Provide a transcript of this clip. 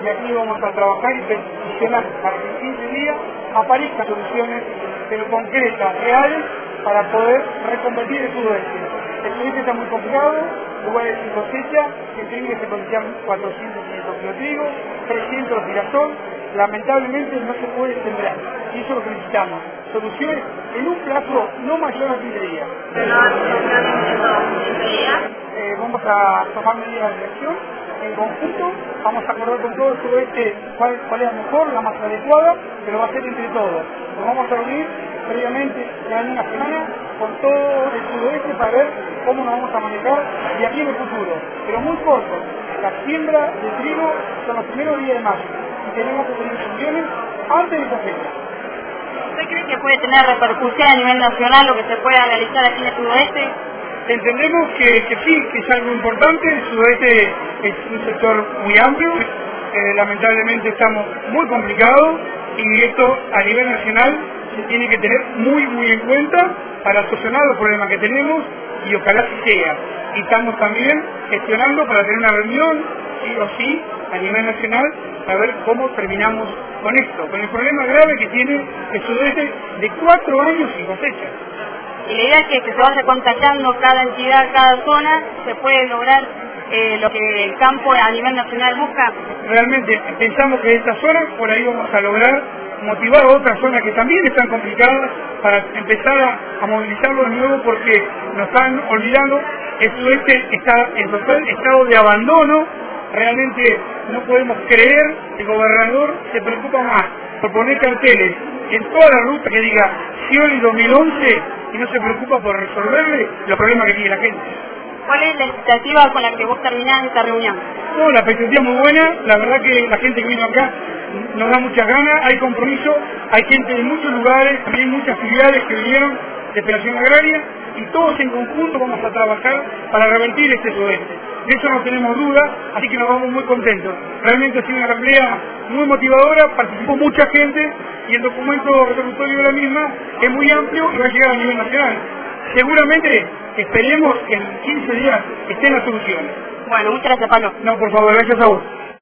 y aquí vamos a trabajar y peticionar para que en 15 días aparezcan soluciones, pero concretas, reales, para poder reconvertir el sudoeste. El sudoeste está muy complicado, lugares sin cosecha, que tiene que se cosechan 400, 500 kilos de trigo, 300 girasol, lamentablemente no se puede sembrar, y eso es lo que necesitamos. Soluciones en un plazo no mayor a 15 días. Vamos a tomar medidas de acción en conjunto, vamos a acordar con todo el sudoeste cuál es la mejor, la más adecuada, pero va a ser entre todos. Nos vamos a reunir previamente ya en una semana con todo el sudoeste para ver cómo nos vamos a manejar de aquí en el futuro, pero muy corto. La siembra de trigo son los primeros días de mayo y tenemos que tener soluciones antes de cosecha. ¿Usted cree que puede tener repercusión a nivel nacional lo que se pueda realizar aquí en el sudoeste? Entendemos que sí, que es algo importante. El sudoeste es un sector muy amplio, lamentablemente estamos muy complicados y esto a nivel nacional se tiene que tener muy en cuenta para solucionar los problemas que tenemos y ojalá sí sea. Y estamos también gestionando para tener una reunión, sí o sí, a nivel nacional, para ver cómo terminamos con esto, con el problema grave que tiene el sudoeste de 4 años sin cosecha. Y la idea es que se vaya contactando cada entidad, cada zona, se puede lograr lo que el campo a nivel nacional busca. Realmente pensamos que de esta zona, por ahí vamos a lograr motivar a otras zonas que también están complicadas para empezar a movilizarlo de nuevo, porque nos están olvidando, el sudeste está en total estado de abandono. Realmente no podemos creer que el gobernador se preocupa más por poner carteles en toda la ruta que diga Scioli 2011 y no se preocupa por resolverle los problemas que tiene la gente. ¿Cuál es la expectativa con la que vos terminás esta reunión? No, la expectativa es muy buena, la verdad que la gente que vino acá nos da muchas ganas, hay compromiso, hay gente de muchos lugares, también muchas filiales que vinieron de Federación Agraria y todos en conjunto vamos a trabajar para revertir este sudeste. De eso no tenemos duda, así que nos vamos muy contentos. Realmente ha sido una asamblea muy motivadora, participó mucha gente y el documento resolutorio de la misma es muy amplio y va a llegar a nivel nacional. Seguramente esperemos que en 15 días estén las soluciones. Bueno, muchas gracias, Pablo. No, por favor, gracias a vos.